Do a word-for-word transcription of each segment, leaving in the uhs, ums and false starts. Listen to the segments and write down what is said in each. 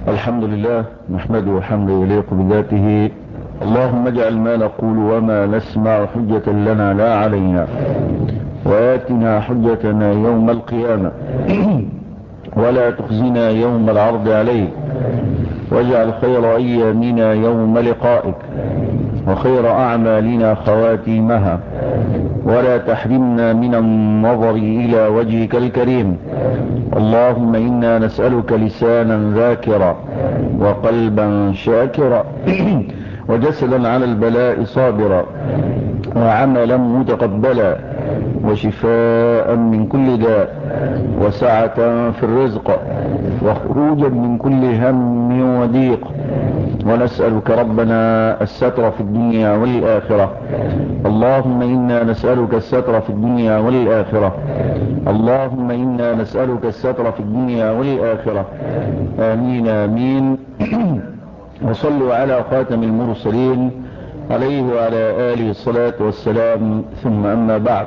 الحمد لله نحمده حمدا يليق بذاته. اللهم اجعل ما نقول وما نسمع حجة لنا لا علينا، وآتنا حجتنا يوم القيامة ولا تخزنا يوم العرض عليك، واجعل خير أيامنا يوم لقائك وخير أعمالنا خواتيمها، ولا تحرمنا من النظر إلى وجهك الكريم. اللهم إنا نسألك لسانا ذاكرا وقلبا شاكرا وجسدا على البلاء صابرا وعملا متقبلا وشفاء من كل داء وسعة في الرزق وخروجا من كل هم وضيق. ونسألك ربنا الستر في الدنيا والآخرة. اللهم إنا نسألك الستر في الدنيا والآخرة. اللهم إنا نسألك الستر في الدنيا والآخرة. آمين آمين. وصلوا على خاتم المرسلين عليه وعلى آله الصلاة والسلام، ثم أما بعد.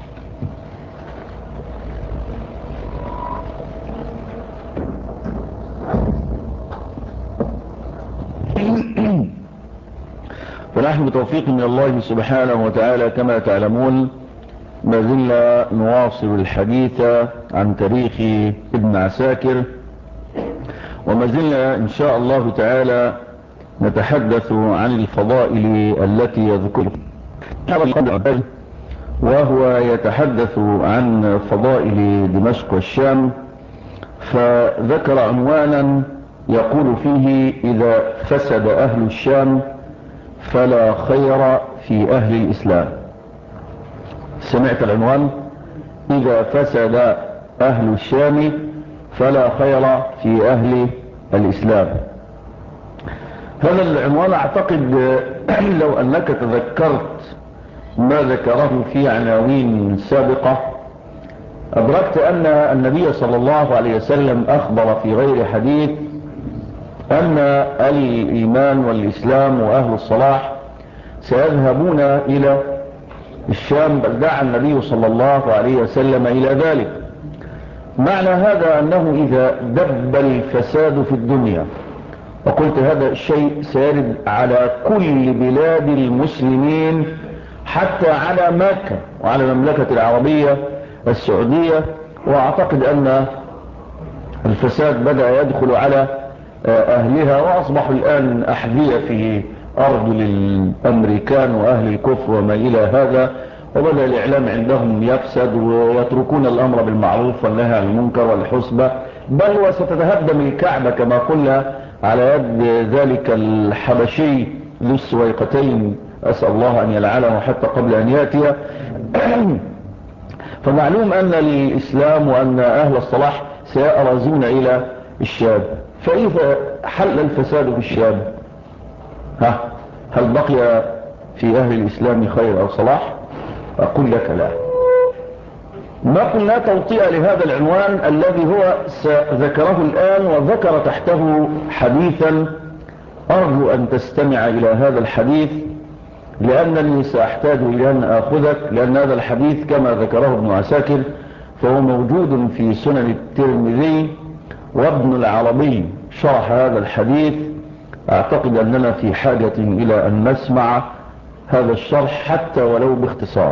ونحن بتوفيق من الله سبحانه وتعالى كما تعلمون ما زلنا نواصل الحديث عن تاريخ ابن عساكر، وما زلنا إن شاء الله تعالى نتحدث عن الفضائل التي يذكرها، وهو يتحدث عن فضائل دمشق والشام، فذكر عنوانا يقول فيه: إذا فسد أهل الشام فلا خير في أهل الإسلام. سمعت العنوان؟ إذا فسد أهل الشام فلا خير في أهل الإسلام. هذا العنوان أعتقد لو أنك تذكرت ما ذكره في عناوين سابقة أدركت أن النبي صلى الله عليه وسلم أخبر في غير حديث أن الإيمان والإسلام وأهل الصلاح سيذهبون إلى الشام، بل دعا النبي صلى الله عليه وسلم إلى ذلك. معنى هذا أنه إذا دب الفساد في الدنيا، وقلت هذا الشيء سيرد على كل بلاد المسلمين حتى على مكة وعلى المملكة العربية السعودية، وأعتقد أن الفساد بدأ يدخل على أهلها وأصبحوا الآن أحذية في أرجل الأمريكان وأهل الكفر وما إلى هذا، وبدأ الإعلام عندهم يفسد ويتركون الأمر بالمعروف والنهي عن المنكر والحسبة، بل وستتهدم الكعبة كما قلنا على يد ذلك الحبشي ذو السويقتين، أسأل الله أن يلعنه حتى قبل أن يأتي. فمعلوم أن الإسلام وأن أهل الصلاح سيأرزون إلى الشام، فإذا حل الفساد في الشام ها هل بقي في أهل الإسلام خير أو صلاح؟ أقول لك لا. ما قلنا توطئة لهذا العنوان الذي هو سذكره الآن، وذكر تحته حديثا. أرجو أن تستمع إلى هذا الحديث لأنني سأحتاج إلى أن أخذك، لأن هذا الحديث كما ذكره ابن عساكر فهو موجود في سنن الترمذي، وابن العربي شرح هذا الحديث. أعتقد أننا في حاجة إلى أن نسمع هذا الشرح حتى ولو باختصار.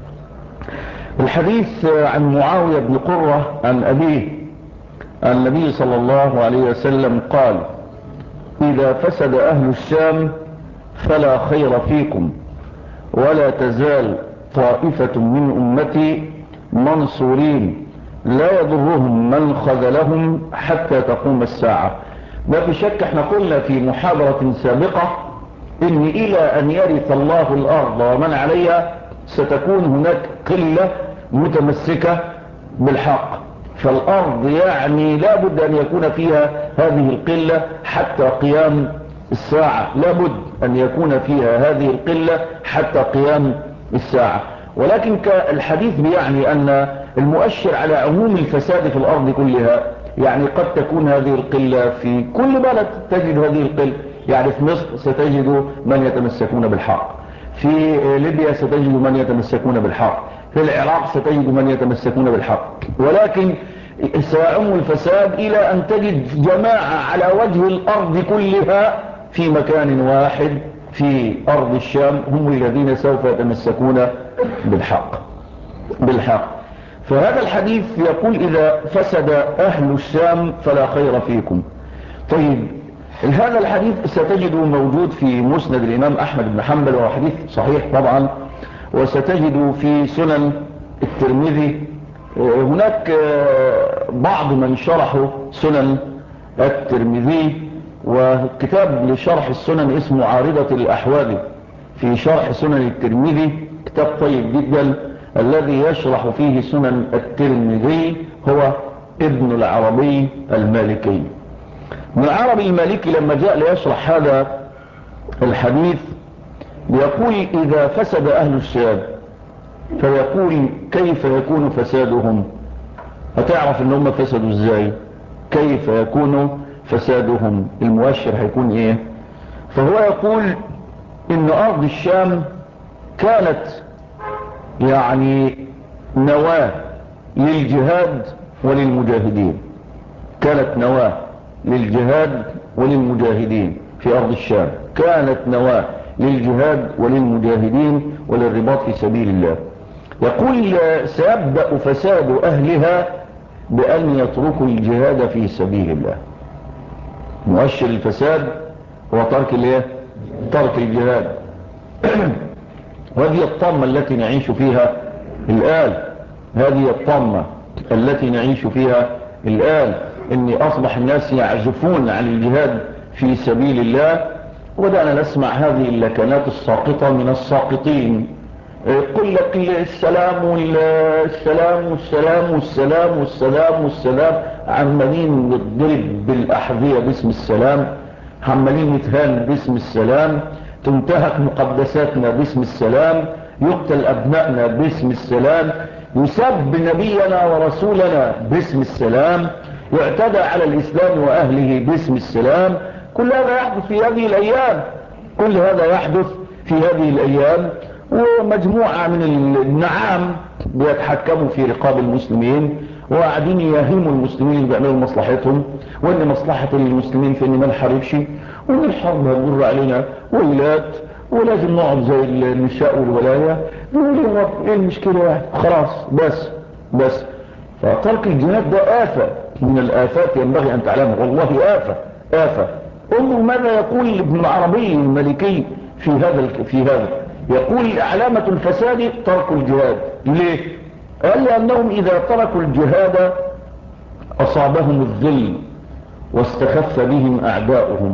الحديث عن معاوية بن قرة عن أبيه النبي صلى الله عليه وسلم قال: إذا فسد أهل الشام فلا خير فيكم، ولا تزال طائفة من أمتي منصورين لا يضرهم من خذلهم حتى تقوم الساعة. ما في شك احنا قلنا في محاضرة سابقة ان الى ان يرث الله الارض ومن عليها ستكون هناك قلة متمسكة بالحق، فالارض يعني لابد ان يكون فيها هذه القلة حتى قيام الساعة، لابد ان يكون فيها هذه القلة حتى قيام الساعة. ولكن الحديث بيعني ان المؤشر على عموم الفساد في الارض كلها، يعني قد تكون هذه القلة في كل بلد تجد هذه القلة، يعني في مصر ستجد من يتمسكون بالحق، في ليبيا ستجد من يتمسكون بالحق، في العراق ستجد من يتمسكون بالحق. ولكن سيعم الفساد إلى أن تجد جماعة على وجه الأرض كلها في مكان واحد في أرض الشام هم الذين سوف يتمسكون بالحق بالحق. فهذا الحديث يقول إذا فسد أهل الشام فلا خير فيكم. طيب هذا الحديث ستجده موجود في مسند الإمام أحمد بن حنبل وهو حديث صحيح طبعا، وستجده في سنن الترمذي. هناك بعض من شرحوا سنن الترمذي، وكتاب لشرح السنن اسمه عارضة الأحوال في شرح سنن الترمذي، كتاب طيب جدا. الذي يشرح فيه سنن الترمذي هو ابن العربي المالكي. ابن العربي المالكي لما جاء ليشرح هذا الحديث يقول إذا فسد أهل الشام، فيقول كيف يكون فسادهم؟ هتعرف ان هم فسدوا ازاي؟ كيف يكون فسادهم؟ المؤشر هيكون ايه؟ فهو يقول ان ارض الشام كانت يعني نواة للجهاد وللمجاهدين، كانت نواة للجهاد وللمجاهدين في ارض الشام، كانت نواة للجهاد وللمجاهدين وللرباط في سبيل الله. يقول سيبدأ فساد أهلها بأن يتركوا الجهاد في سبيل الله. مؤشر الفساد هو ترك الايه؟ ترك الجهاد. وهذه الطامة التي نعيش فيها الآن، هذه الطامة التي نعيش فيها الآن، ان أصبح الناس يعزفون عن الجهاد في سبيل الله، وبدأنا نسمع هذه اللكنات الساقطة من الساقطين. يقول لك السلام والسلام والسلام والسلام والسلام والسلام، عمالين نضرب بالأحذية باسم السلام، عمالين نتهان باسم السلام، تنتهك مقدساتنا باسم السلام، يقتل أبنائنا باسم السلام، يسب نبينا ورسولنا باسم السلام، يعتدى على الإسلام وأهله باسم السلام. كل هذا يحدث في هذه الأيام، كل هذا يحدث في هذه الأيام. ومجموعة من النعام بيتحكموا في رقاب المسلمين، وقاعدين يهيموا المسلمين اللي بيعملوا مصلحتهم، وان مصلحة المسلمين في ان ما نحاربش، وان الحرب هتجر علينا ويلات، ولازم نقعد زي النساء والولاية. يقولوا ايه المشكلة يعني؟ خلاص بس بس. فترك الجهاد ده آفة من الآفات ينبغي أن تعلمها، والله آفة آفة. انظر ماذا يقول ابن العربي المالكي في هذا في هذا يقول علامة الفساد ترك الجهاد. ليه؟ قال لأنهم إذا تركوا الجهاد أصابهم الذل واستخف بهم أعداؤهم.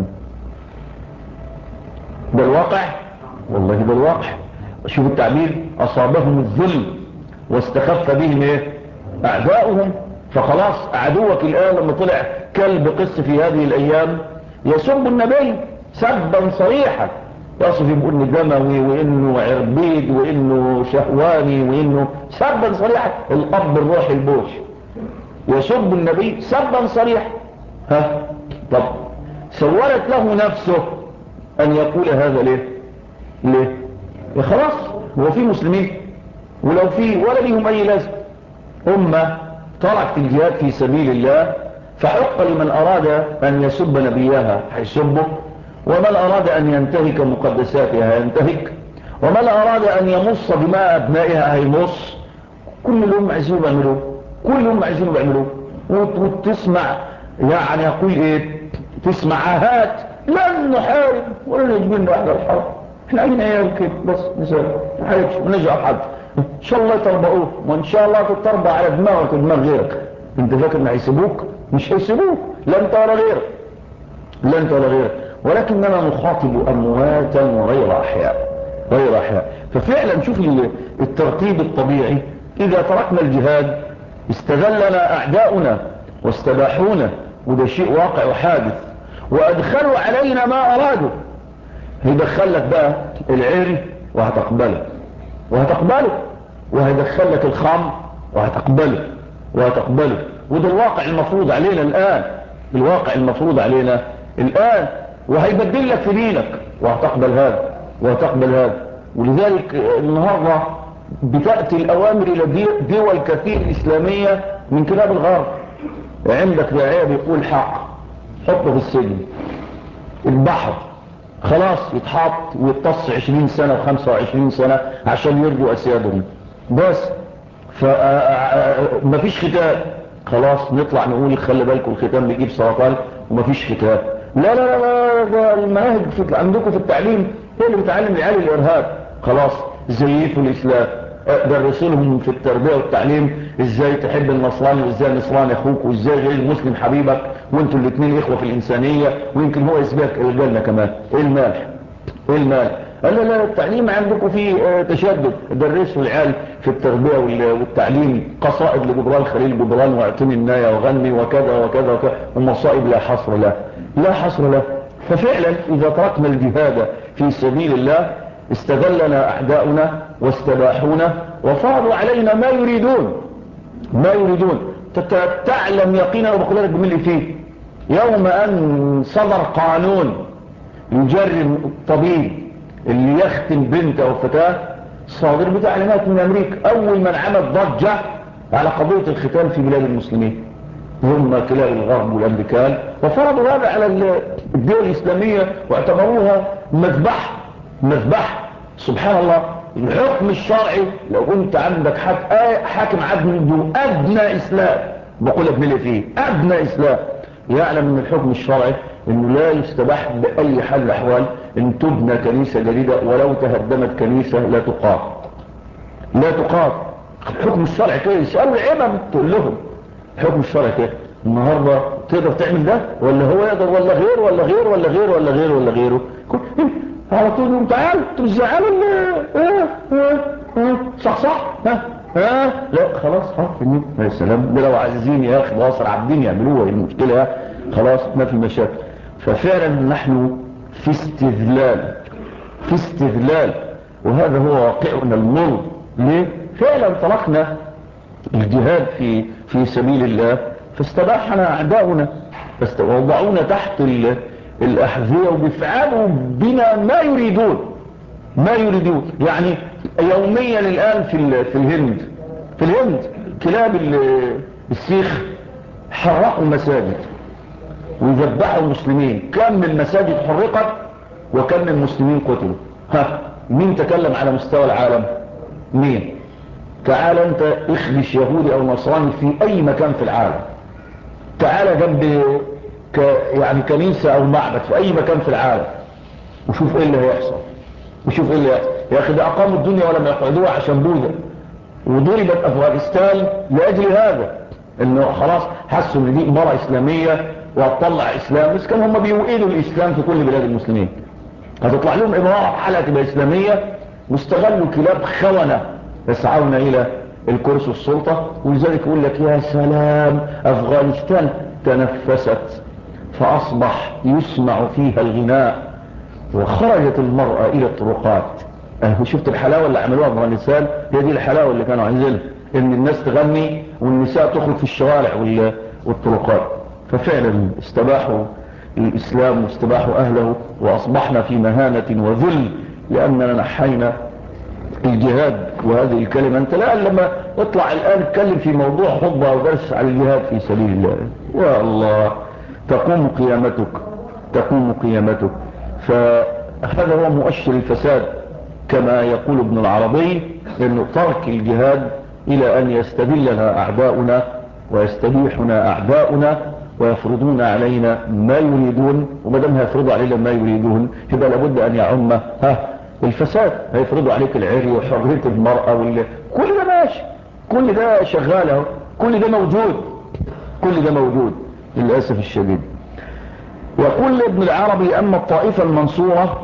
ده الواقع، والله ده الواقع. شوف التعبير، أصابهم الذل واستخف بهم إيه؟ أعداؤهم. فخلاص عدوك الآن لما طلع كلب قس في هذه الأيام يسب النبي سبا صريحا، يصف يقول انه دموي وانه عربيد وانه شهواني وانه سبا صريحا، الاب الروحي البوش يسب النبي سبا صريحا. ها طب سولت له نفسه ان يقول هذا ليه؟ ليه؟ خلاص هو في مسلمين، ولو في ولا ليهم اي لازم، امه تركت الجهاد في سبيل الله، فحق لمن اراد ان يسب نبيها هيسبه، ومن أراد أن ينتهك مقدساتها ينتهك، ومن أراد أن يمص دماء أبنائها هيمص. كلهم عايزين يعملوه، كلهم عايزين يعملوه. وتسمع يعني يقول ايه؟ تسمع عاهات لن نحارب ولا نجبن احنا الحرب، احنا عايزين عيال كده بس نسال ما نحاربش ونجع حد، ان شاء الله يتربؤوه، وان شاء الله تتربى على دماغك ودماغ غيرك. انت فاكر ان هيسيبوك؟ مش هيسيبوك، لا انت ولا غيرك، لا انت ولا غيرك. ولكننا نخاطب أمواتا وغير أحياء، غير أحياء. ففعلا شوف الترتيب الطبيعي، إذا تركنا الجهاد استغلنا أعداؤنا واستباحونا، وده شيء واقع وحادث، وأدخلوا علينا ما أرادوا. هيدخلك بقى العير وهتقبله وهتقبله، وهيدخلك الخمر وهتقبله وهتقبله. وده الواقع المفروض علينا الآن، الواقع المفروض علينا الآن. وهيبدل لك في دينك وهتقبل هذا وهتقبل هذا. ولذلك النهاردة بتأتي الأوامر إلى دول كثير إسلامية من كلاب الغرب، عندك داعية بيقول حق، حطه في السجن. البحر خلاص يتحط ويتص عشرين سنة وخمسة وعشرين سنة عشان يرجوا أسيادهم، بس فمفيش ختان. خلاص نطلع نقول خلي بالكم الختان بيجيب سرطان ومفيش ختان. لا لا لا لا، المناهج عندكم في التعليم هي اللي بتعلم العيال الإرهاب. خلاص زيفوا الإسلام، درسوا لهم في التربية والتعليم ازاي تحب النصراني وازاي النصراني اخوك وازاي غير المسلم حبيبك وانتوا الاثنين اخوة في الانسانية ويمكن هو يسبقك الجنة كمان. ايه المالح؟ ايه المال؟ قال لا لا، التعليم عندكم فيه تشدد. درسوا العيال في التربية والتعليم قصائد لجبران خليل جبران واعطني الناية وغني وكذا وكذا وكذا ومصائب لا حصر له، لا حصر له. ففعلا اذا تركنا الجهاد في سبيل الله استغلنا اعداؤنا واستباحونا وفرضوا علينا ما يريدون ما يريدون. تعلم يقينا وبقول لك بملي فيه يوم ان صدر قانون يجرم الطبيب اللي يختم بنته او فتاه صادر بتعليمات من امريكا، اول من عمل ضجة على قضية الختان في بلاد المسلمين هم كلاب الغرب والامريكان، وفرضوا هذا على الدول الاسلامية واعتبروها مذبح مذبح. سبحان الله، الحكم الشرعي لو كنت عندك حاكم عدل ادنى اسلام بقول لك ملي فيه ادنى اسلام يعلم من الحكم الشرعي انه لا يستباح باي حال من الاحوال ان تبنى كنيسة جديدة ولو تهدمت كنيسة لا تقام لا تقام. الحكم الشرعي كده يسألوا العمم تقول لهم الحكم الشرعي كده. النهاردة تقدر تعمل ده ولا هو يقدر ولا غير ولا غير ولا غير ولا غير ولا غيره على طول يقول تعال تزعلوا صح صح ها ها لا خلاص ها يا سلام ده لو عايزين يا اخي واصر عابدين يعملوها المشكلة خلاص ما في مشاكل. ففعلا نحن في استذلال في استذلال وهذا هو واقعنا المر. ليه؟ فعلا طلقنا الجهاد في في سبيل الله فاستباحنا اعداؤنا وضعونا تحت الاحذية وبيفعلوا بنا ما يريدون ما يريدون. يعني يوميا الان في في الهند في الهند كلاب السيخ حرقوا مساجد ويذبحوا المسلمين. كم من مساجد حرقت وكم من مسلمين قتلوا. ها مين تكلم على مستوى العالم؟ مين؟ تعال انت اخدش يهودي او نصراني في اي مكان في العالم، تعال جنب ك يعني كنيسة او معبد في اي مكان في العالم وشوف ايه اللي هيحصل وشوف ايه اللي هيحصل. يا اخي ده اقاموا الدنيا ولم يقعدوها عشان بوذا، وضربت افغانستان لاجل هذا انه خلاص حسوا ان دي امارة اسلامية وهتطلع اسلام. بس كانوا هم بيوئدوا الاسلام في كل بلاد المسلمين. هتطلع لهم امارة حلقة تبقى اسلامية واستغلوا كلاب خونة يسعون الى الكرسي والسلطة. ولذلك يقول لك يا سلام افغانستان تنفست فاصبح يسمع فيها الغناء وخرجت المرأة الى الطرقات. أه شفت الحلاوة اللي عملوها افغانستان؟ هي دي الحلاوة اللي كانوا عايزينها، ان الناس تغني والنساء تخرج في الشوارع والطرقات. ففعلا استباحوا الاسلام واستباحوا اهله واصبحنا في مهانة وذل لاننا نحينا الجهاد. وهذه الكلمة انت لا لما اطلع الان اتكلم في موضوع خطبة ودرس على الجهاد في سبيل الله يا الله تقوم قيامتك تقوم قيامتك. فهذا هو مؤشر الفساد كما يقول ابن العربي، انه ترك الجهاد الى ان يستذلنا اعداؤنا ويستبيحنا اعداؤنا ويفرضون علينا ما يريدون. ومدام هيفرضوا علينا ما يريدون يبقى لابد ان يعم ها الفساد. هيفرضوا عليك العري وحرية المرأة وال... كل ده ماشي، كل ده شغال، كل ده موجود كل ده موجود للأسف الشديد. يقول ابن العربي أما الطائفة المنصورة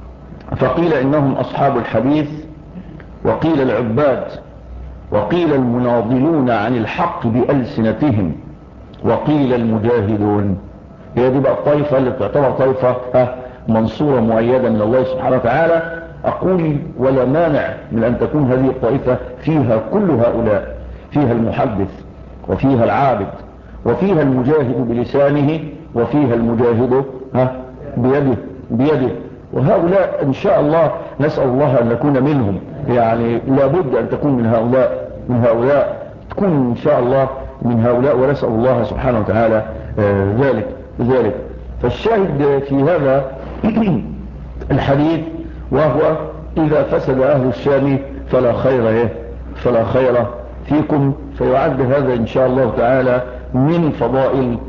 فقيل إنهم أصحاب الحديث وقيل العباد وقيل المناضلون عن الحق بألسنتهم وقيل المجاهدون. هي دي بقى الطائفة اللي تعتبر طائفة منصورة مؤيدة من الله سبحانه وتعالى. أقول ولا مانع من أن تكون هذه الطائفة فيها كل هؤلاء، فيها المحدث وفيها العابد وفيها المجاهد بلسانه وفيها المجاهد ها بيده بيده وهؤلاء إن شاء الله نسأل الله أن نكون منهم. يعني لابد أن تكون من هؤلاء من هؤلاء تكون إن شاء الله من هؤلاء، ونسأل الله سبحانه وتعالى ذلك ذلك فالشاهد في هذا الحديث وهو إذا فسد أهل الشام فلا خير إيه فلا خير فيكم. فيعد هذا إن شاء الله تعالى من فضائل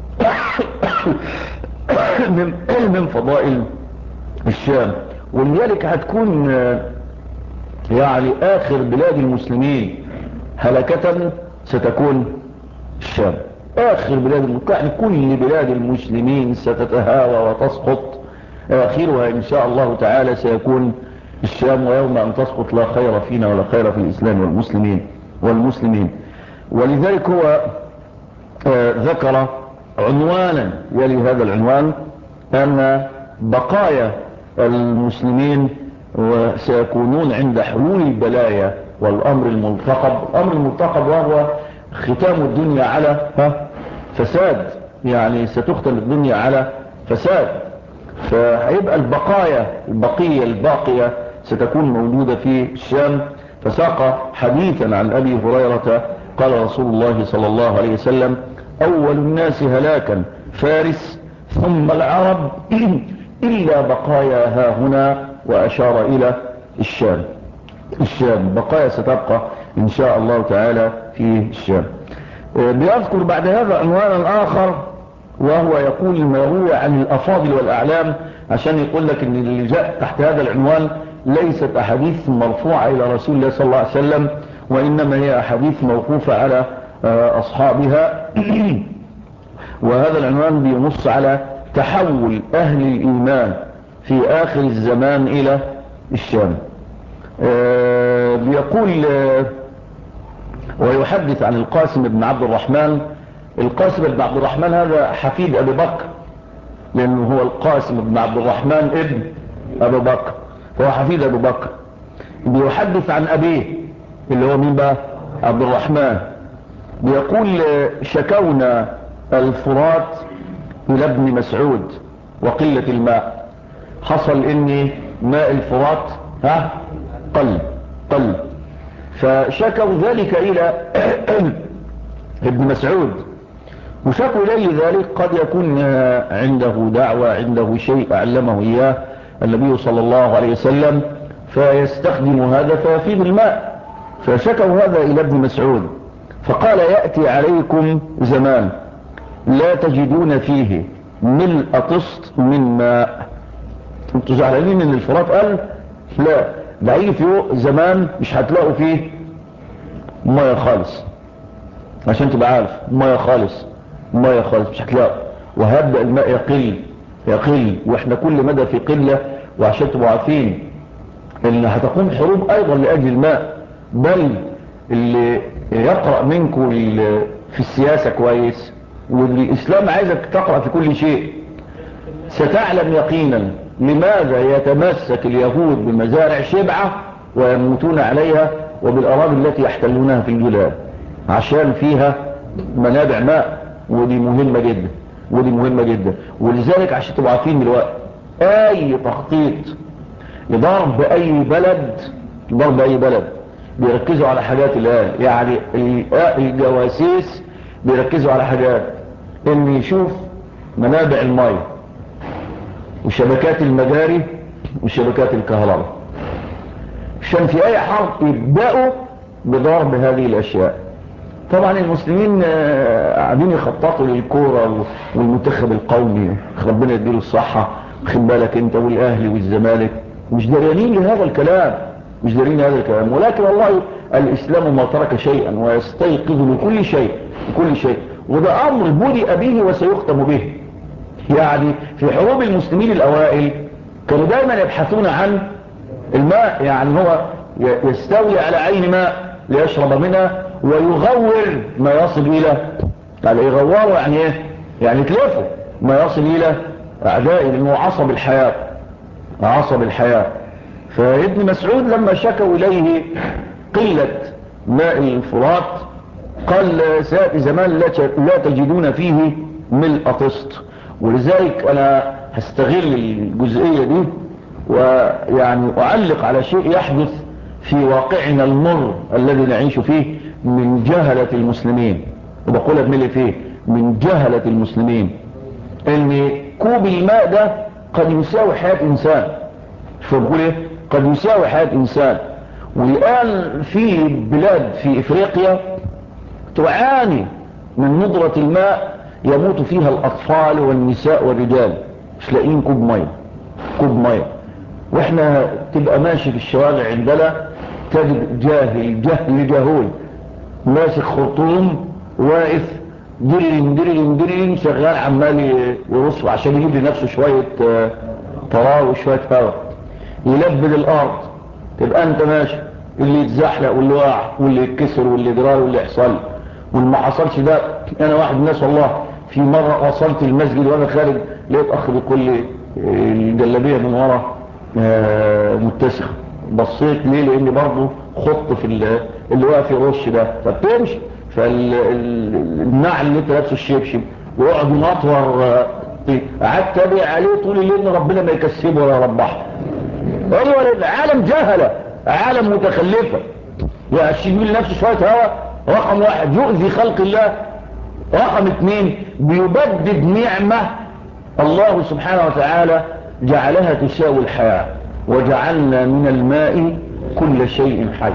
من, من فضائل الشام. ولذلك هتكون يعني آخر بلاد المسلمين هلكة ستكون الشام. آخر بلاد المسلمين، يعني كل بلاد المسلمين ستتهاوى وتسقط، آخرها إن شاء الله تعالى سيكون الشام. ويوم أن تسقط لا خير فينا ولا خير في الإسلام والمسلمين والمسلمين ولذلك هو آه ذكر عنوانا يلي هذا العنوان أن بقايا المسلمين وسيكونون عند حلول البلايا والأمر الملتقب. الأمر الملتقب وهو ختام الدنيا على فساد، يعني ستختم الدنيا على فساد. فهيبقى البقايا البقية الباقية ستكون موجودة في الشام. فساق حديثا عن أبي هريرة قال رسول الله صلى الله عليه وسلم: أول الناس هلاكا فارس ثم العرب إلا بقايا ها هنا، وأشار إلى الشام. الشام بقايا ستبقى إن شاء الله تعالى في الشام. بيذكر بعد هذا عنوانا آخر وهو يقول ما روي عن الأفاضل والأعلام، عشان يقول لك ان اللي جاء تحت هذا العنوان ليست أحاديث مرفوعة إلى رسول الله صلى الله عليه وسلم، وإنما هي أحاديث موقوفة على أصحابها. وهذا العنوان بينص على تحول أهل الإيمان في آخر الزمان إلى الشام. بيقول ويحدث عن القاسم بن عبد الرحمن. القاسم بن عبد الرحمن هذا حفيد أبي بكر، لأنه هو القاسم بن عبد الرحمن ابن أبي بكر، فهو حفيد أبي بكر. بيحدث عن أبيه اللي هو مين بقى؟ عبد الرحمن. بيقول شكونا الفرات إلى ابن مسعود وقلة الماء. حصل إن ماء الفرات ها قل قل فشكوا ذلك إلى ابن مسعود، وشكوا إليه ذلك قد يكون عنده دعوة، عنده شيء أعلمه إياه النبي صلى الله عليه وسلم، فيستخدم هذا فيفيد الماء. فشكوا هذا إلى ابن مسعود فقال: يأتي عليكم زمان لا تجدون فيه ملء طست من ماء. انتوا زعلانين ان الفرات قال؟ لا، ده هيجي في زمان مش هتلاقوا فيه ميه خالص، عشان تبقى عارف ميه خالص ميه خالص مش هتلاقوا، وهبدأ الماء يقل يقل واحنا كل مدى في قلة. وعشان تبقوا عارفين ان هتقوم حروب ايضا لاجل الماء، بل اللي يقرأ منكم في السياسة كويس والإسلام عايزك تقرأ في كل شيء ستعلم يقينا لماذا يتمسك اليهود بمزارع شبعة ويموتون عليها وبالأراضي التي يحتلونها في الجلال، عشان فيها منابع ماء. ودي مهمة جدا ودي مهمة جدا ولذلك عشان تبقوا عارفين دلوقتي اي تخطيط لضرب اي بلد ضرب اي بلد بيركزوا على حاجات الآن. يعني الجواسيس بيركزوا على حاجات، ان يشوف منابع الماء وشبكات المجاري وشبكات الكهرباء، عشان في اي حرب يبدأوا بضرب هذه الاشياء. طبعا المسلمين قاعدين يخططوا للكورة والمنتخب القومي، ربنا يديله الصحة، خد بالك انت، والاهلي والزمالك، مش دريانين لهذا الكلام مش دارين هذا الكلام. ولكن والله الإسلام ما ترك شيئا ويستيقظ لكل شيء كل شيء وده أمر بدأ به وسيختم به. يعني في حروب المسلمين الأوائل كانوا دائما يبحثون عن الماء، يعني هو يستولي على عين ماء ليشرب منها ويغور ما يصل إلى، يعني يغوره يعني ايه؟ يعني يتلفه ما يصل إلى أعدائه، لأنه عصب الحياة عصب الحياة. فابن مسعود لما شكوا إليه قلة ماء الفرات قال: سيأتي زمان لا تجدون فيه ملء طست. ولذلك أنا هستغل الجزئية دي ويعني أعلق على شيء يحدث في واقعنا المر الذي نعيش فيه من جهلة المسلمين. وبقولها بملي فيه من جهلة المسلمين ان كوب الماء ده قد يساوي حياة انسان. شو بقول ايه؟ قد يساوي حياة انسان. والان في بلاد في افريقيا تعاني من ندرة الماء يموت فيها الاطفال والنساء والرجال، مش لاقيين كوب ميه، كوب ميه. واحنا تبقى ماشي في الشوارع عندنا تجد جاهل جهل جهول ماسك خرطوم واقف درين درين درين شغال عمال يرص عشان يجيب لنفسه شوية طراوة وشوية هواء يلبد الارض. تبقى انت ماشي اللي يتزحلق واللي واقع واللي يتكسر واللي يجرار واللي يحصل واللي ما حصلش ده. انا واحد من الناس والله في مرة وصلت المسجد وانا خارج لقيت اخ بيقول لي الجلابية من ورا متسخ. بصيت ليه؟ لاني برضه خط في اللي واقف يرش ده فبتمشي فالنعل اللي انت لابسه الشبشب ويقعد ينطور. قعدت ابيع عليه طول الليل ربنا ما يكسبه ولا يربحه. ايوه عالم جهله، عالم متخلفه. يعني يجيب لنفسه شويه هواء. رقم واحد يؤذي خلق الله. رقم اثنين بيبدد نعمه الله سبحانه وتعالى جعلها تساوي الحياه. وجعلنا من الماء كل شيء حي،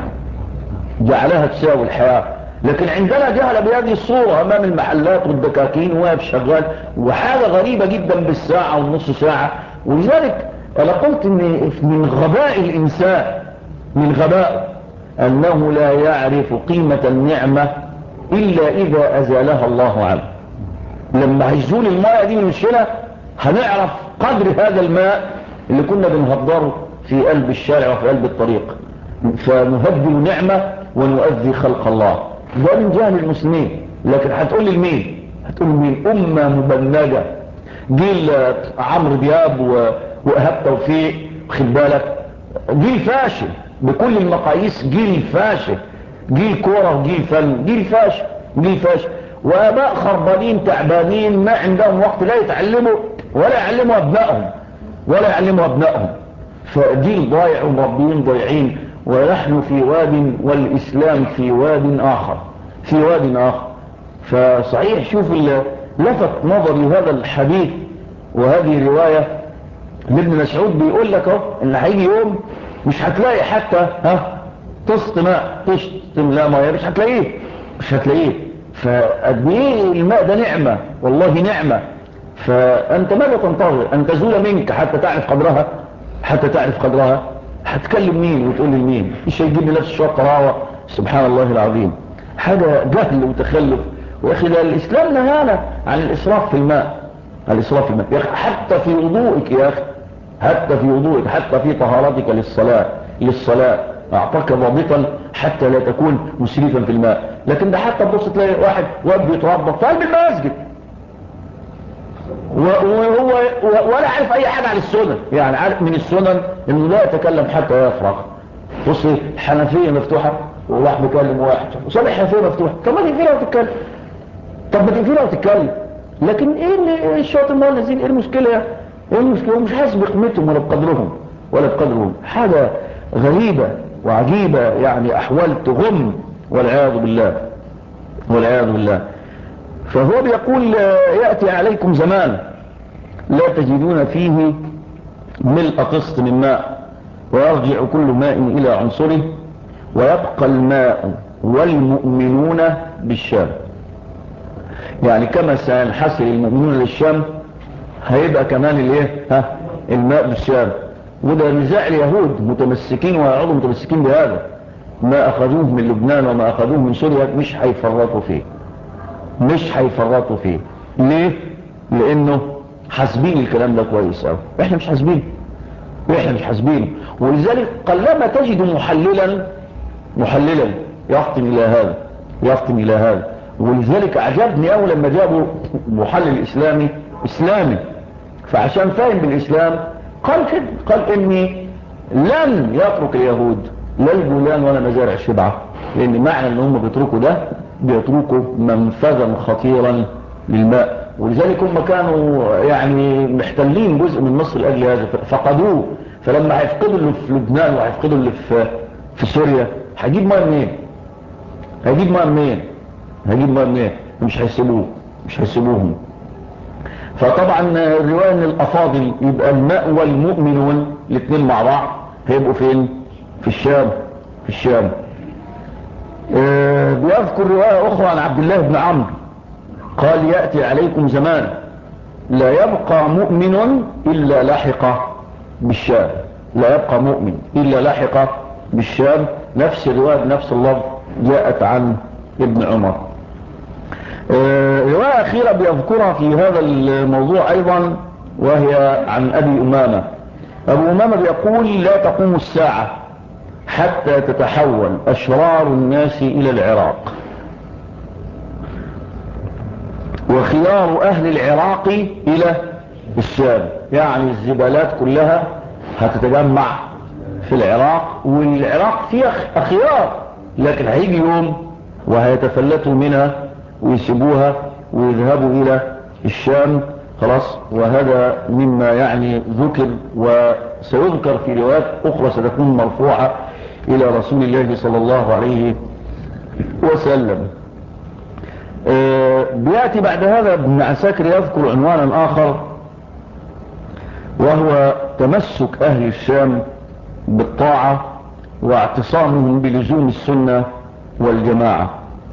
جعلها تساوي الحياه. لكن عندنا جهل بهذه الصورة امام المحلات والدكاكين واقف شغال وحاجة غريبة جدا بالساعة والنص ساعة. ولذلك انا قلت ان من غباء الانسان من غباء انه لا يعرف قيمة النعمة الا اذا ازالها الله عنه. لما هيزول الماء دي من الشلة هنعرف قدر هذا الماء اللي كنا بنهدره في قلب الشارع وفي قلب الطريق. فنهدر نعمة ونؤذي خلق الله. ده من جهل المسلمين. لكن هتقول لي لمين؟ هتقول لي مين؟ امه مبنجه. جيل عمرو دياب وايهاب توفيق، خد بالك، جيل فاشل بكل المقاييس، جيل فاشل، جيل كوره وجيل فن، جيل فاشل جيل فاشل. واباء خربانين تعبانين ما عندهم وقت لا يتعلموا ولا يعلموا ابنائهم ولا يعلموا ابنائهم. فجيل ضايع ومربيين ضايعين. ونحن في واد والإسلام في واد آخر في واد آخر. فصحيح شوف لفت نظري هذا الحديث وهذه رواية لابن مسعود بيقول لك اهو ان هيجي يوم مش هتلاقي حتى ها طست ماء تشتم لا ماء مش هتلاقيه مش هتلاقيه. فقد ايه الماء ده نعمة والله نعمة. فأنت ماذا تنتظر أن تزول منك حتى تعرف قدرها حتى تعرف قدرها؟ هتكلم مين وتقول لي مين؟ مش هيجيب لي نفس شويه طراوه. سبحان الله العظيم، حاجه جهل وتخلف. ويا اخي ده الاسلام نهانا عن الاسراف في الماء، عن الاسراف في الماء يا اخي. حتى في وضوئك يا اخي، حتى في وضوئك، حتى في طهارتك للصلاه للصلاه اعطاك ضابطا حتى لا تكون مسرفا في الماء. لكن ده حتى تبص تلاقي واحد واد بيتوضا في قلب المسجد وهو ولا عارف اي حاجة عن السنن. يعني عارف من السنن انه لا يتكلم حتى يفرغ. بص الحنفية مفتوحة وواحد بيكلم واحد وصلح الحنفية مفتوحة. طب ما تقفلها وتتكلم طب ما تقفلها وتتكلم. لكن ايه اللي الشاطر المؤنسين ايه المشكلة؟ ايه المشكلة؟ مش حاسس بقيمتهم ولا بقدرهم ولا بقدرهم. حاجة غريبة وعجيبة، يعني احوال تغم والعياذ بالله والعياذ بالله. فهو بيقول يأتي عليكم زمان لا تجدون فيه ملء قسط من ماء ويرجع كل ماء إلى عنصره ويبقى الماء والمؤمنون بالشام. يعني كما سينحسر المؤمنون للشام هيبقى كمان الايه ها الماء بالشام. وده نزاع اليهود متمسكين ويعودوا متمسكين بهذا. ما أخذوه من لبنان وما أخذوه من سوريا مش هيفرطوا فيه مش هيفرطوا فيه. ليه؟ لانه حاسبين الكلام ده كويس قوي. احنا مش حاسبين احنا مش حاسبين ولذلك قلما تجد محللا محللا يفطن الى هذا يفطن الى هذا. ولذلك عجبني قوي لما جابوا محلل اسلامي اسلامي فعشان فاهم بالاسلام قال كده، قال اني لن يترك اليهود لا الجولان ولا مزارع الشبعة. لان معنى ان هم بيتركوا ده بيتركوا منفذا خطيرا للماء. ولذلك هم كانوا يعني محتلين جزء من مصر لاجل هذا فقدوه. فلما هيفقدوا اللي في لبنان وهيفقدوا اللي في في سوريا هيجيب ميه منين؟ هيجيب ميه منين؟ هيجيب ميه منين؟ مش هيسيبوه مش هيسيبوهم. فطبعا الرواية ان الافاضل يبقى المأوى المؤمنون الاثنين مع بعض هيبقوا فين؟ في الشام في الشام. آه بيذكر رواية اخرى عن عبد الله بن عمرو قال يأتي عليكم زمان لا يبقى مؤمن الا لحق بالشام، لا يبقى مؤمن الا لحق بالشام. نفس الرواية بنفس اللفظ جاءت عن ابن عمر. آه رواية اخيرة بيذكرها في هذا الموضوع ايضا وهي عن ابي امامة. ابو امامة بيقول لا تقوم الساعة حتى تتحول اشرار الناس الى العراق، وخيار اهل العراق الى الشام. يعني الزبالات كلها هتتجمع في العراق، والعراق فيها اخيار، لكن هيجي يوم وهيتفلتوا منها ويسيبوها ويذهبوا الى الشام خلاص. وهذا مما يعني ذكر وسيذكر في روايات اخرى ستكون مرفوعة الى رسول الله صلى الله عليه وسلم. بيأتي بعد هذا ابن عساكر يذكر عنوانا آخر وهو تمسك أهل الشام بالطاعة واعتصامهم بلزوم السنة والجماعة.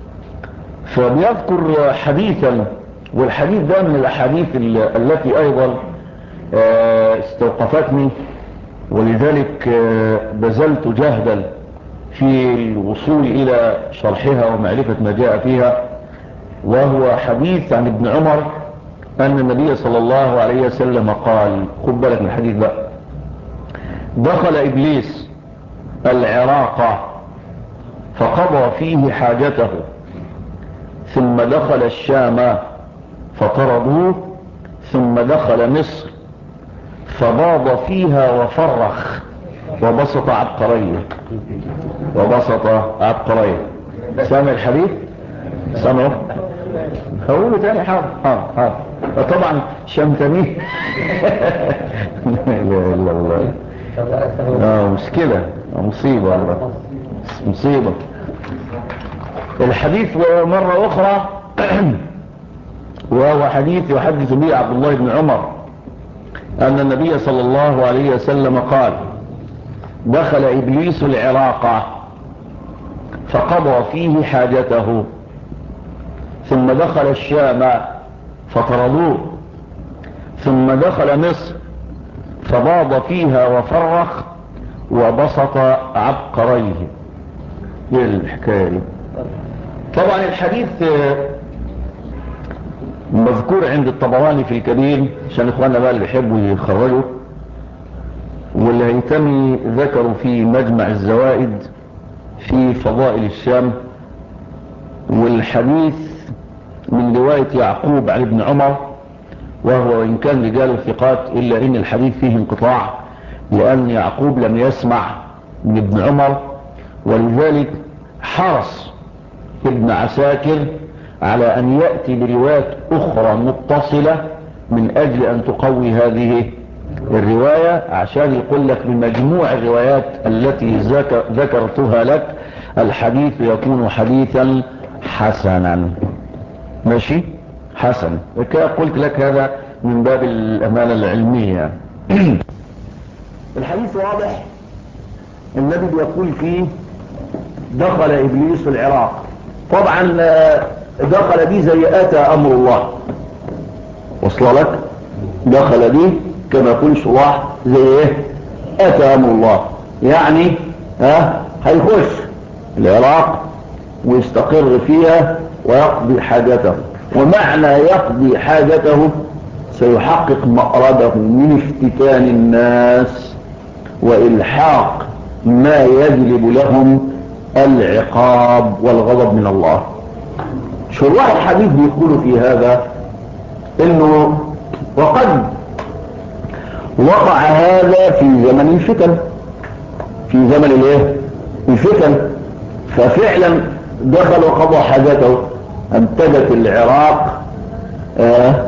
فبيذكر حديثا، والحديث ده من الأحاديث التي أيضا استوقفتني، ولذلك بذلت جهدا في الوصول إلى شرحها ومعرفة ما جاء فيها. وهو حديث عن ابن عمر أن النبي صلى الله عليه وسلم قال، خد بالك من الحديث بقى: دخل إبليس العراق فقضى فيه حاجته، ثم دخل الشام فطردوه، ثم دخل مصر فباض فيها وفرخ وبسط عبقريه وبسط عبقريه. سامع الحديث؟ سامعه؟ هقوله تاني. حاضر حاضر حاضر. طبعا شمتنيه. لا اله الا الله. اه مشكلة، مصيبة والله، مصيبة. الحديث مرة اخرى وهو حديث يحدث به عبد الله بن عمر ان النبي صلى الله عليه وسلم قال: دخل ابليس العراق فقضى فيه حاجته، ثم دخل الشام فطردوه، ثم دخل مصر فباض فيها وفرخ وبسط عبقريه. ايه الحكايه دي؟ طبعا الحديث مذكور عند الطبراني في الكبير، عشان اخواننا بقى اللي يحبوا يخرجوا، واللي هيتم ذكروا في مجمع الزوائد في فضائل الشام. والحديث من رواية يعقوب عن ابن عمر، وهو إن كان رجال ثقات إلا إن الحديث فيه انقطاع، لأن يعقوب لم يسمع من ابن عمر، ولذلك حرص ابن عساكر على أن يأتي بروايات أخرى متصلة من أجل أن تقوي هذه الرواية، عشان يقول لك بمجموع الروايات التي ذكرتها لك الحديث يكون حديثا حسنا. ماشي؟ حسن. وكذا قلت لك هذا من باب الأمانة العلمية. الحديث واضح، النبي بيقول فيه: دخل إبليس العراق. طبعا دخل دي زي أتى أمر الله، وصل لك؟ دخل دي كما يقول صلاح زي ايه؟ أتى أمر الله، يعني ها هيخش العراق ويستقر فيها ويقضي حاجته. ومعنى يقضي حاجته سيحقق مأرده من افتتان الناس وإلحاق ما يجلب لهم العقاب والغضب من الله. شراح الحديث بيقولوا في هذا انه وقد وقع هذا في زمن الفتن، في زمن الايه؟ الفتن. ففعلا دخل وقضى حاجته، انتجت العراق آه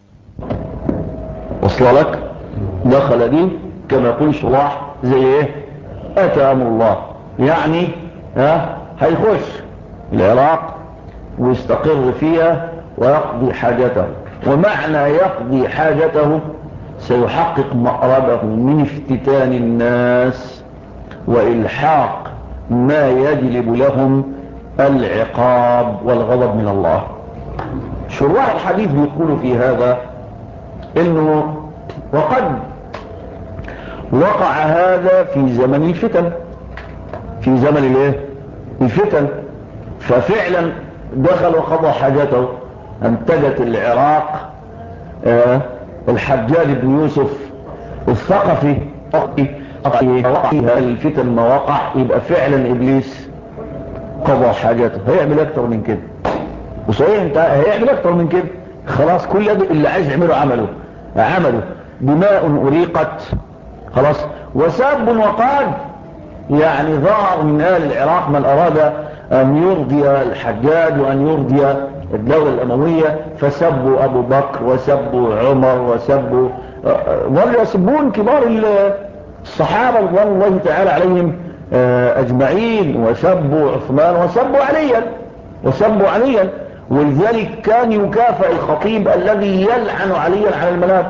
وصل لك؟ دخل دي كما يقول شراح زي ايه؟ اتى امر الله، يعني ها آه هيخش العراق ويستقر فيها ويقضي حاجته. ومعنى يقضي حاجته سيحقق مأربه من افتتان الناس وإلحاق ما يجلب لهم العقاب والغضب من الله. شراح الحديث بيقولوا في هذا انه وقد وقع هذا في زمن الفتن، في زمن الايه الفتن. ففعلا دخل وقضى حاجته. انتجت العراق آه الحجاج بن يوسف الثقفي وقع الفتن ما وقع، يبقى فعلا ابليس قضى حاجته. هيعمل اكتر من كده، وصحيح انت هيعمل اكتر من كده. خلاص كل اللي عايز يعمله عمله عمله دماء أريقت خلاص، وساب وقال يعني ظهر من آل العراق من أراد أن يرضي الحجاج وأن يرضي الدولة الأموية، فسبوا أبو بكر وسبوا عمر وسبوا ظلوا يسبون كبار الصحابة رضوان الله تعالى عليهم أجمعين، وسبوا عثمان وسبوا عليا وسبوا عليا. ولذلك كان يكافئ الخطيب الذي يلعن عليا على المنابر،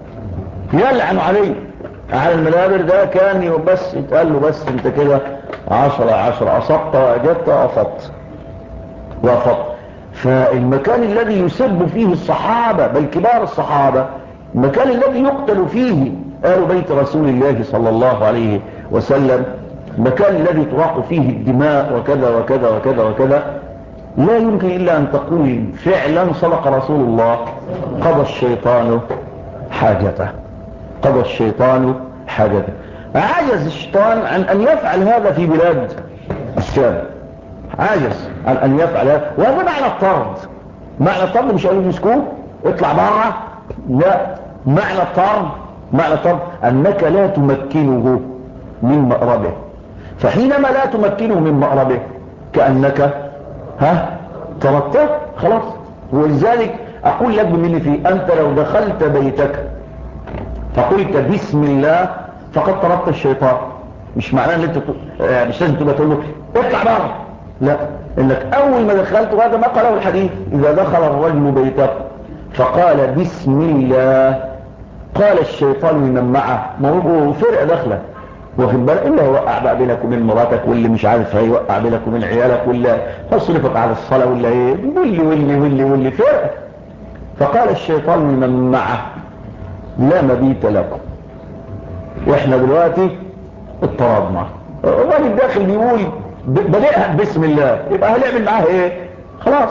يلعن علي على المنابر. ده كان بس يتقال له بس انت كده عشرة عشرة أصبت وأجبت وأفضت وأفضت. فالمكان الذي يسب فيه الصحابة بل كبار الصحابة، المكان الذي يقتل فيه آل بيت رسول الله صلى الله عليه وسلم، المكان الذي تراق فيه الدماء وكذا وكذا وكذا وكذا، لا يمكن إلا أن تقول فعلا صدق رسول الله قضى الشيطان حاجته، قضى الشيطان حاجته. عجز الشيطان عن أن يفعل هذا في بلاد الشام، عجز عن أن يفعل هذا. وهذا معنى الطرد. معنى الطرد مش قالوا مسكوه اطلع بره، لا، معنى الطرد معنى الطرد أنك لا تمكنه من مأربه. فحينما لا تمكنه من مأربه كأنك ها طردته خلاص. ولذلك أقول لك بمن في أنت لو دخلت بيتك فقلت بسم الله فقد طردت الشيطان. مش معناه ان انت يعني مش لازم تبقى تقول له اطلع بره، لا، انك اول ما دخلت، وهذا ما قاله الحديث، اذا دخل الرجل بيته فقال بسم الله قال الشيطان لمن معه، ما هو فرقه داخله واخد بالك، اللي هيوقع بقى بينك وبين مراتك، واللي مش عارف هيوقع بينك وبين عيالك، واللي هيصرفك على الصلاه، ولا ايه، واللي واللي واللي واللي فرقه. فقال الشيطان لمن معه لا مبيت لكم. واحنا دلوقتي اضطربنا، الراجل داخل بيقول بدأها بسم الله، يبقى هنعمل معاه ايه خلاص.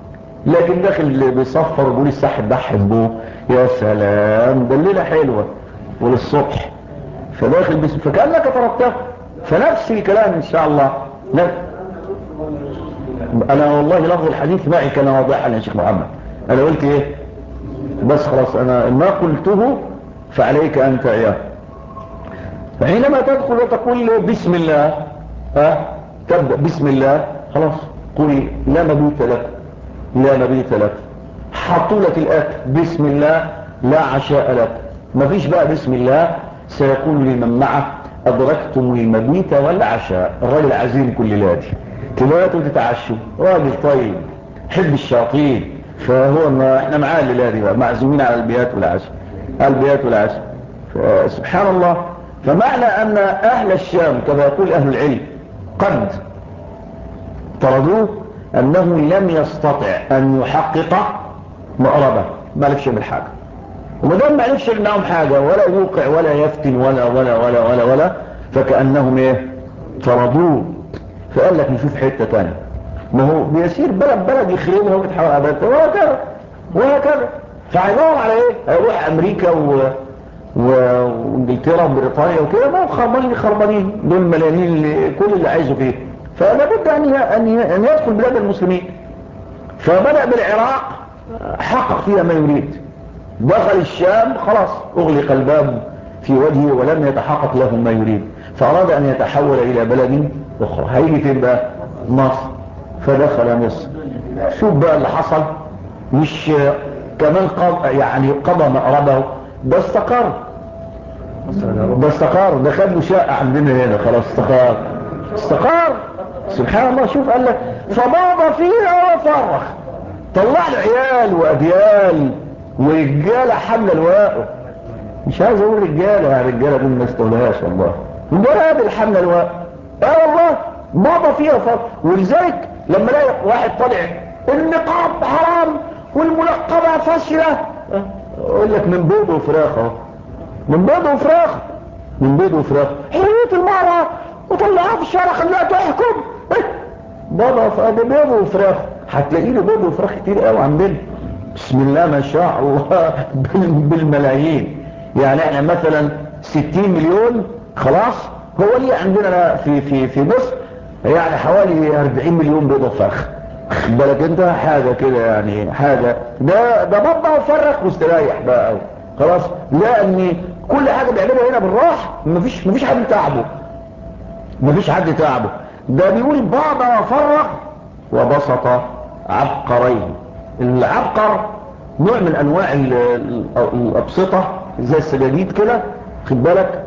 لكن داخل بيصفر ويقول الصح ضحي بوه، يا سلام ده الليله حلوه وللصبح، فداخل بسم فكأنك طردته. فنفس الكلام ان شاء الله. لا انا والله لفظ الحديث معي كان واضحا يا شيخ محمد. انا قلت ايه بس خلاص، انا ما قلته فعليك انت اياه. فحينما تدخل وتقول بسم الله، ها تبدأ بسم الله خلاص، قولي لا مبيت لك، لا مبيت لك. حطوا لك الاكل بسم الله لا عشاء لك. مفيش بقى بسم الله. سيقول لمن معه ادركتم المبيت والعشاء. الراجل عزيم كل ليله تباتوا تتعشوا، راجل طيب حب الشياطين، فهو ما احنا معاه الليله دي بقى معزومين على البيات والعشاء، البيات والعشاء. سبحان الله. فمعنى ان اهل الشام كما يقول اهل العلم قد طردوه انه لم يستطع ان يحقق مأربه، ما عرفش يعمل حاجه. وما دام ما عرفش منهم حاجه ولا يوقع ولا يفتن ولا ولا ولا ولا ولا فكأنهم ايه طردوه. فقال لك نشوف حته ثانيه. ما هو بيسير بلد بلد يخربها ويتحول بلد وهكذا وهكذا. فهيدور على ايه؟ هيروح امريكا و وانجلترا وبريطانيا وكده، ما خربانين خربانين دول ملايين كل اللي عايزه فيه. فلا بد ان ان يدخل بلاد المسلمين. فبدأ بالعراق حقق فيها ما يريد. دخل الشام خلاص اغلق الباب في وجهه ولم يتحقق له ما يريد. فاراد ان يتحول الى بلد اخرى. هيجي فين بقى؟ مصر. فدخل مصر. شوف بقى اللي حصل، مش كمان قضى يعني قضى مأربه، ده استقر ده استقر ده خد له شقه عندنا هنا خلاص، استقر استقر سبحان الله. شوف قال لك فماضى فيها وفرخ. طلع له عيال واجيال ورجاله حامله الواقع. مش عايز اقول رجاله، يا رجاله دول ما استولهاش والله، الجراد الحامله الواقع. اه والله بابا فيها فرق. ولذلك لما الاقي واحد طالع النقاب حرام والمنقبه فاشله، اقول لك من بيض وفراخ اهو، من بيض وفراخ، من بيض وفراخ. حرية المرأة وطلعها في الشارع خليها تحكم. بابا فادي بيض وفراخ، هتلاقي له بيض وفراخ كتير قوي عندنا بسم الله ما شاء الله بالملايين. يعني احنا مثلا ستين مليون خلاص، هو اللي عندنا في في في مصر يعني حوالي أربعين مليون بيض وفرخ. بالك انت حاجه كده يعني حاجه، ده ده بابا وفرخ واستريح بقى قوي خلاص. لان كل حاجه بيعملها هنا بالراحه، مفيش مفيش حد تعبه، مفيش حد تعبه. ده بيقول بابا وفرغ وبسط عبقرين. العبقر نوع من انواع الابسطه زي السجاجيد كده، خد بالك،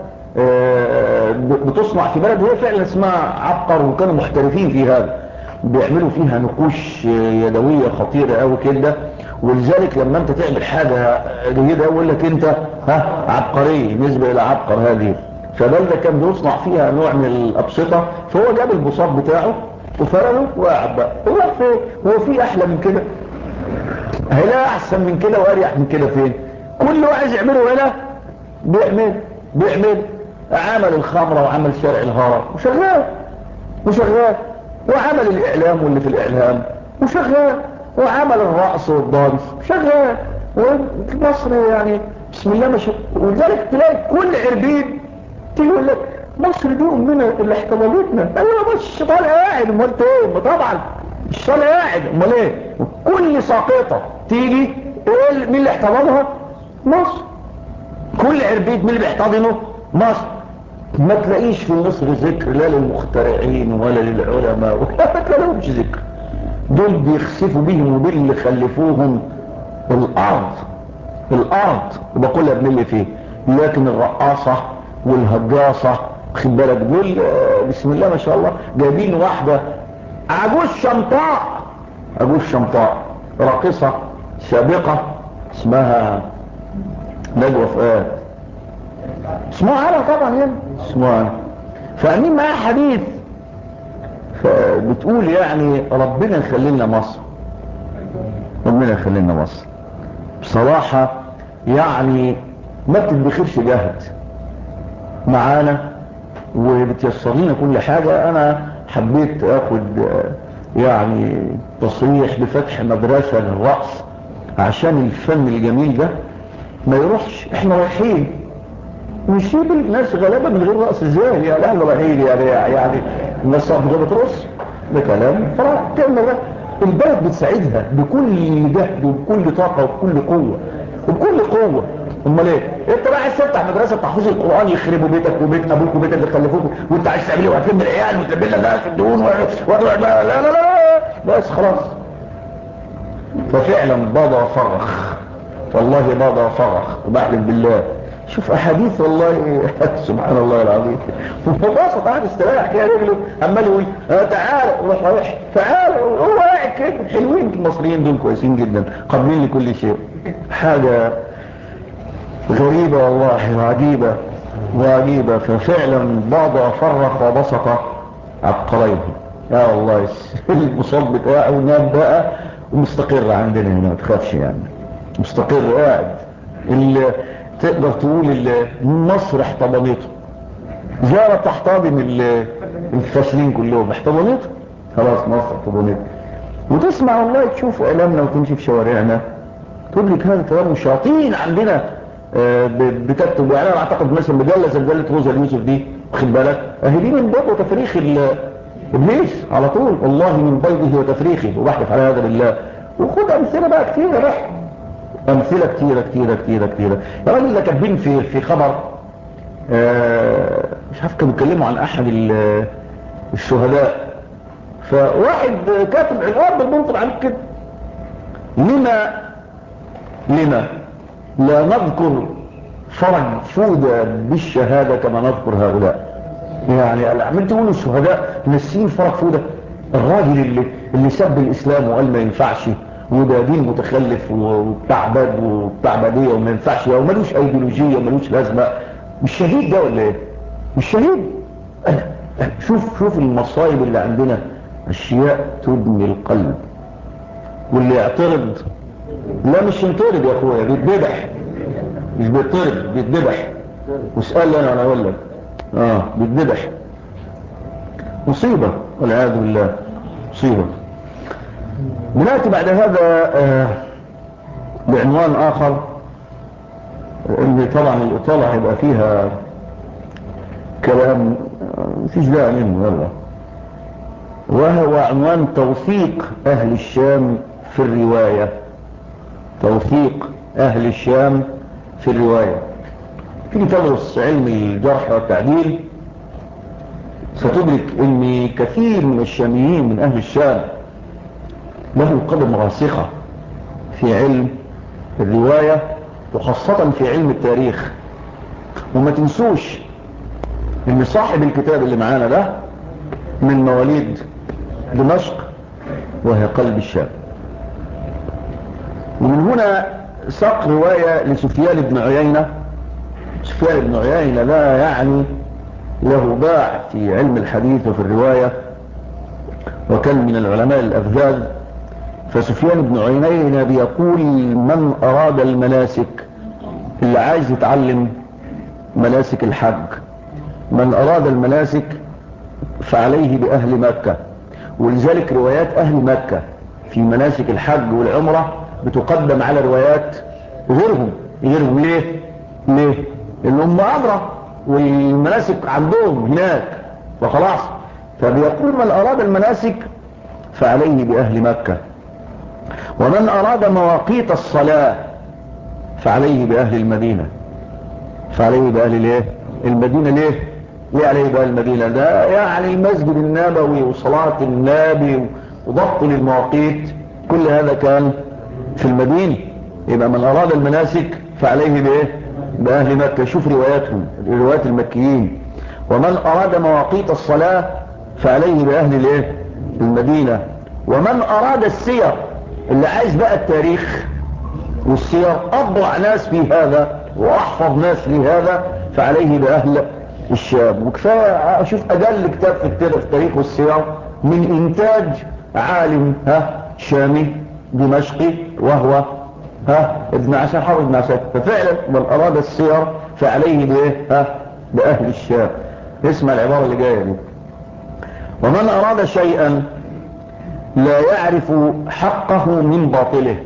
بتصنع في بلد هي فعلا اسمها عبقر، وكانوا محترفين في هذا، بيعملوا فيها نقوش يدويه خطيره قوي كده. ولذلك لما انت تعمل حاجه جيده يقول لك انت ها عبقري نسبه الى عبقر هذه. فبلده كان بيصنع فيها نوع من الابسطه، فهو جاب البساط بتاعه وفرده وقعد بقى. هو في هو في احلى من كده؟ هيلاقي احسن من كده واريح من كده فين؟ كل واحد يعمله هنا بيعمل بيعمل عمل الخمره وعمل شارع الهرم وشغال وشغال، وعمل الاعلام واللي في الاعلام وشغال، وعمل الرقص والدانس شغال. ومصر يعني بسم الله ما شاء الله. ولذلك تلاقي كل عربيد تيجي يقول لك مصر دي امنا اللي احتضنتنا. ايوه مش طالع قاعد، امال ايه؟ ما طبعا مش طالع قاعد، امال ايه؟ كل ساقطه تيجي ايه مين اللي احتضنها؟ مصر. كل عربيد مين اللي بيحتضنه؟ مصر. ما تلاقيش في مصر ذكر لا للمخترعين ولا للعلماء، ما تلاقيهمش ذكر. دول بيخسفوا بيهم وباللي خلفوهم الارض الارض وبقولها بملي فيه. لكن الرقاصه والهجاصه خد بالك دول بسم الله ما شاء الله جايبين واحده عجوز شمطاء، عجوز شمطاء راقصه سابقه اسمها نجوى فؤاد، اسمها على طبعا يعني اسمها، فاهمين معاها حديث فبتقول يعني ربنا يخلي لنا مصر، ربنا يخلي لنا مصر. بصراحه يعني ما بتدخلش جهد معانا وبتيسر لنا كل حاجه. انا حبيت اخد يعني تصريح بفتح مدرسه للرقص عشان الفن الجميل ده ما يروحش. احنا رايحين نسيب الناس غلابه من غير رقص ازاي؟ يعني احنا رايحين يعني يعني الناس من غير بترقص؟ ده كلام فرق كلمه. ده البلد بتساعدها بكل جهد وبكل طاقه وبكل قوه وبكل قوه. امال ايه؟ انت بقى عايز تفتح مدرسه تحفيظ القران يخربوا بيتك وبيت ابوك وبيت اللي خلفوك، وانت عايز تعمل ايه وهتلم العيال وتلم لنا الناس في الدهون و... لا لا لا لا بس خلاص. ففعلا بابا فرخ، والله بابا فرخ وبحلف بالله. شوف احاديث والله سبحان الله العظيم. وبسط قاعد استريح كده رجله عمال يقول اه تعال روح روح تعال، هو قاعد كده. حلوين المصريين دول كويسين جدا قابلين لكل شيء. حاجه غريبه والله وعجيبه وعجيبه. ففعلا بابا فرخ وبسط عبقريه. يا الله المصاب بتاعه نام بقى ومستقر عندنا هنا ما تخافش يعني مستقر قاعد. اللي تقدر تقول اللي مصر احتضنته زي ما تحتضن الفاشلين كلهم احتضنته خلاص. مصر احتضنته. وتسمع والله تشوف اعلامنا وتمشي في شوارعنا تقول لك هذا كلام الشياطين عندنا بتكتب. يعني انا اعتقد مثلا مجله زي مجله روزا اليوسف دي واخد بالك اهي دي من بيض وتفريخ ابليس على طول، والله من بيضه وتفريخه وبحلف على هذا بالله. وخد امثله بقى كتيره بقى، امثله كتيره كتيره كتيره كتيره. يا راجل اللي كاتبين في في خبر آه مش عارف كانوا بيتكلموا عن احد الشهداء، فواحد كاتب عنوان بالمنطق عن كده لما لما لا نذكر فرج فودة بالشهادة كما نذكر هؤلاء. يعني عملت تقولوا الشهداء نسين فرج فودة، الراجل اللي اللي سب الاسلام وقال ما ينفعش وده دين متخلف وبتاع بد وبتاع بديه وما ينفعش وملوش ايديولوجيه وملوش لازمه. مش شهيد ده ولا ايه؟ مش شهيد. شوف شوف المصايب اللي عندنا، اشياء تبني القلب. واللي يعترض، لا مش ينطرد يا اخويا، بيتذبح. مش بيطرد، بيتذبح. واسال انا وانا اقول لك اه بيتذبح. مصيبه والعياذ بالله، مصيبه. بناتي بعد هذا آه بعنوان اخر، اللي طبعا الاطاله هيبقى فيها كلام مفيش داعي منه والله، وهو عنوان توثيق اهل الشام في الروايه. توثيق اهل الشام في الروايه. في تدرس علم الجرح والتعديل ستدرك ان كثير من الشاميين من اهل الشام له قدم راسخة في علم الرواية وخاصة في علم التاريخ. وما تنسوش ان صاحب الكتاب اللي معانا ده من مواليد دمشق وهي قلب الشام. ومن هنا ساق رواية لسفيان بن عيينة. سفيان بن عيينة لا يعني له باع في علم الحديث وفي الرواية، وكان من العلماء الأفذاذ. فسفيان بن عيينة بيقول من أراد المناسك، اللي عايز يتعلم مناسك الحج، من أراد المناسك فعليه بأهل مكة. ولذلك روايات أهل مكة في مناسك الحج والعمرة بتقدم على روايات غيرهم. غيرهم ليه؟ ليه؟ لأنهم أدرى والمناسك عندهم هناك فخلاص. فبيقول من أراد المناسك فعليه بأهل مكة، ومن أراد مواقيت الصلاة فعليه بأهل المدينة. فعليه بأهل الايه؟ المدينة. ليه؟ ليه عليه بأهل المدينة؟ ده يعني المسجد النبوي وصلاة النبي وضبط للمواقيت، كل هذا كان في المدينة. يبقى من أراد المناسك فعليه بإيه؟ بأهل مكة. شوف رواياتهم، روايات المكيين. ومن أراد مواقيت الصلاة فعليه بأهل الايه؟ المدينة. ومن أراد السير، اللي عايز بقى التاريخ والسير، أبرع ناس في هذا وأحفظ ناس في هذا، فعليه بأهل الشام. وكفاية أشوف أجل كتاب في التاريخ والسير من إنتاج عالم ها شامي دمشقي وهو ها ابن عساكر، حافظ ابن عساكر. ففعلا من أراد السير فعليه بإيه؟ ها بأهل الشام. اسمع العبارة اللي جاية دي: ومن أراد شيئا لا يعرف حقه من باطله.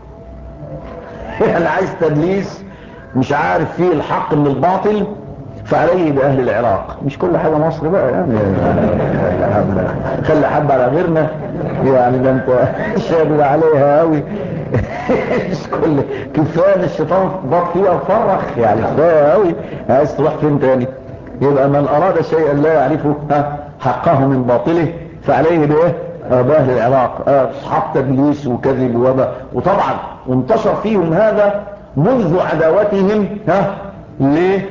يعني عايز تدليس مش عارف فيه الحق من الباطل، فعليه بأهل العراق. مش كل حاجة مصر بقى يعني، خلي حب على غيرنا يعني، ده انت شابل عليها قوي. مش كل كفاية الشيطان ضاق فيها وفرخ يعني، كفاية قوي. عايز تروح فين تاني؟ يبقى من أراد شيئا لا يعرفه حقه من باطله فعليه بإيه؟ بأهل العراق. أصحاب تدليس وكذب وبا. وطبعا وانتشر فيهم هذا منذ عداوتهم ها ليه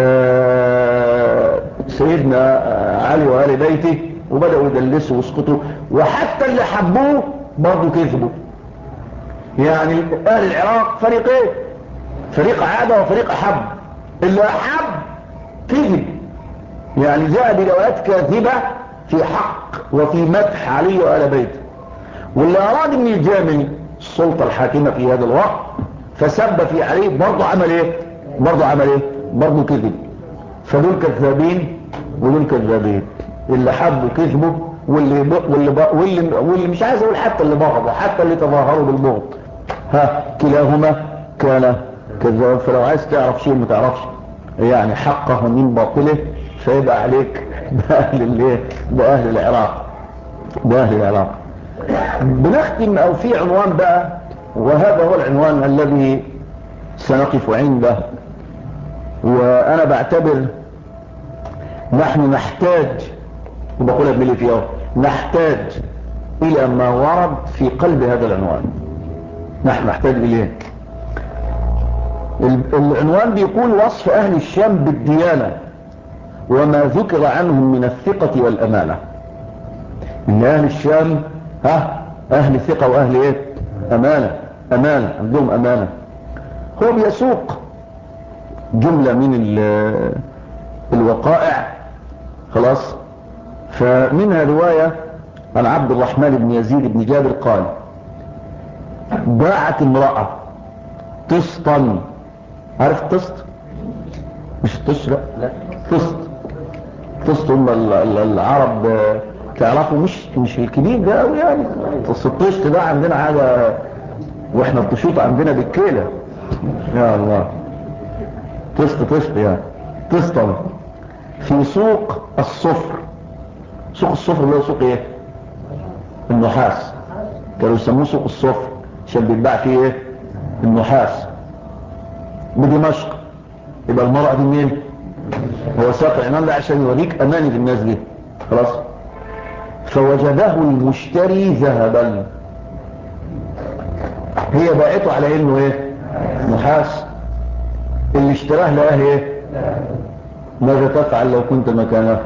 آه سيدنا علي وآل بيته، وبدأوا يدلسوا ويسقطوا. وحتى اللي حبوه برضو كذبوا. يعني أهل العراق فريقين، فريق عادة وفريق أحب. اللي أحب كذب، يعني جاء بروايات كاذبة في حق وفي مدح علي وآل بيته. واللي أراد أن يجامل السلطة الحاكمة في هذا الوقت فسب في عليه، برضو عمل ايه؟ برضو عمل ايه؟ برضو كذب. فدول كذابين ودول كذابين. اللي حبوا كذبوا، واللي ب... واللي, ب... واللي واللي مش عايز اقول حتى اللي بغضوا، حتى اللي تظاهروا بالبغض، ها كلاهما كان كذاب. فلو عايز تعرف شيء ما تعرفش يعني حقه من باطله، فيبقى عليك بأهل الايه؟ بأهل العراق، بأهل العراق. بنختم او في عنوان بقى، وهذا هو العنوان الذي سنقف عنده. وانا بعتبر نحن نحتاج، وبقولها بملي نحتاج الى ما ورد في قلب هذا العنوان. نحن نحتاج اليه. العنوان بيقول وصف اهل الشام بالديانة وما ذكر عنهم من الثقة والامانة. ان اهل الشام ها اهل ثقة واهل ايه؟ امانة امانة عندهم امانة. هو بيسوق جملة من الوقائع خلاص. فمنها رواية عن عبد الرحمن بن يزيد بن جابر قال: باعت امرأة طسطا. عارف الطسط؟ مش الطش، لا لا طسط. طسط هم العرب تعرفوا، مش مش الكبير ده قوي يعني. الطشت ده عندنا حاجة، واحنا الطشوط عندنا بالكيلة يا الله. طسط طسط يعني طسطا في سوق الصفر. سوق الصفر اللي هو سوق ايه؟ النحاس. كانوا يسموه سوق الصفر عشان بيتباع فيه ايه؟ النحاس بدمشق. يبقى المرأة دي مين؟ هو ساق العنان ده عشان يوريك امانة الناس دي خلاص. فوجده المشتري ذهبا، هي باعته على انه ايه؟ نحاس. اللي اشتراه لقاه ايه؟ ماذا تفعل لو كنت مكانه؟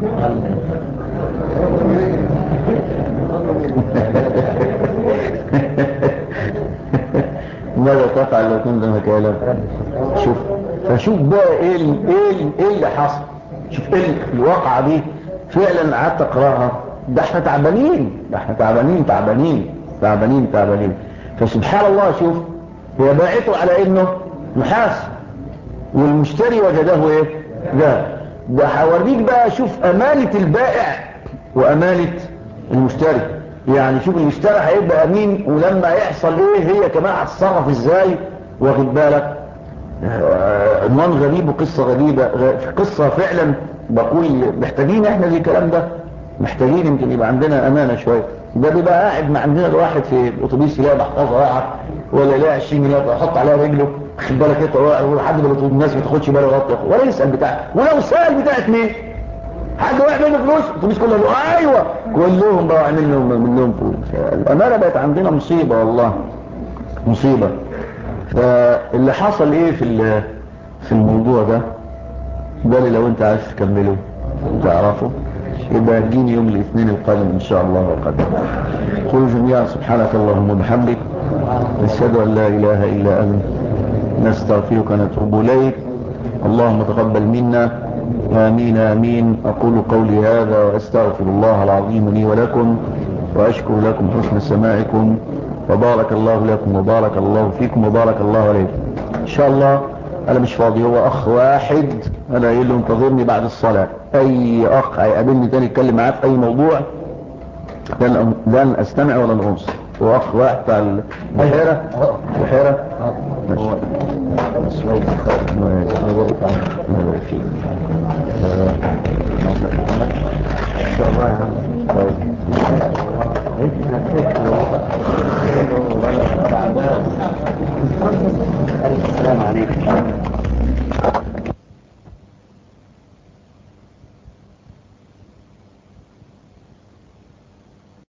ماذا تفعل لو كنت مكانه؟ شوف، فشوف بقى ايه ايه ايه اللي حصل. شوف ايه الواقعة دي فعلا. قعدت اقراها، ده احنا تعبانين، ده احنا تعبانين تعبانين تعبانين تعبانين. فسبحان الله، شوف هي باعته على انه نحاس والمشتري وجده ايه؟ ده ده هوريك بقى. شوف امانة البائع وامانة المشتري. يعني شوف المشتري هيبقى امين، ولما يحصل ايه هي كمان هتتصرف ازاي. واخد بالك؟ عنوان غريب وقصة غريبة. قصة فعلا بقول محتاجين احنا زي الكلام ده، محتاجين يمكن يبقى عندنا امانة شوية. ده بيبقى قاعد مع عندنا الواحد في الاتوبيس يلاقي محفظة واقعة ولا يلاقي عشرين جنيه يحط عليها رجله، خد بالك انت، ولحد ما الناس ما تاخدش باله غلط ولا يسأل بتاعه. ولو سأل بتاعت مين؟ حد واقع منه فلوس الاتوبيس كله له ايوه، كلهم بقى منهم منهم فلوس. الامانة بقت عندنا مصيبة والله، مصيبة. فاللي حصل ايه في في الموضوع ده ده اللي لو انت عايز تكمله تعرفه يبقى جيني يوم الاثنين القادم ان شاء الله وقدر. قل جميعا سبحانك اللهم وبحمدك، نشهد ان لا اله الا انت، نستغفرك ونتوب اليك. اللهم تقبل منا، امين امين. اقول قولي هذا واستغفر الله العظيم لي ولكم، واشكر لكم حسن سماعكم، وبارك الله لكم وبارك الله فيكم وبارك الله عليكم. ان شاء الله انا مش فاضي، هو اخ واحد انا قايل له انتظرني بعد الصلاة. اي اخ هيقابلني تاني يتكلم معاه في اي موضوع لن, لن استمع ولن انصت. هو اخ واحد بتاع البحيرة. البحيرة ماشي. ان شاء الله يا عم.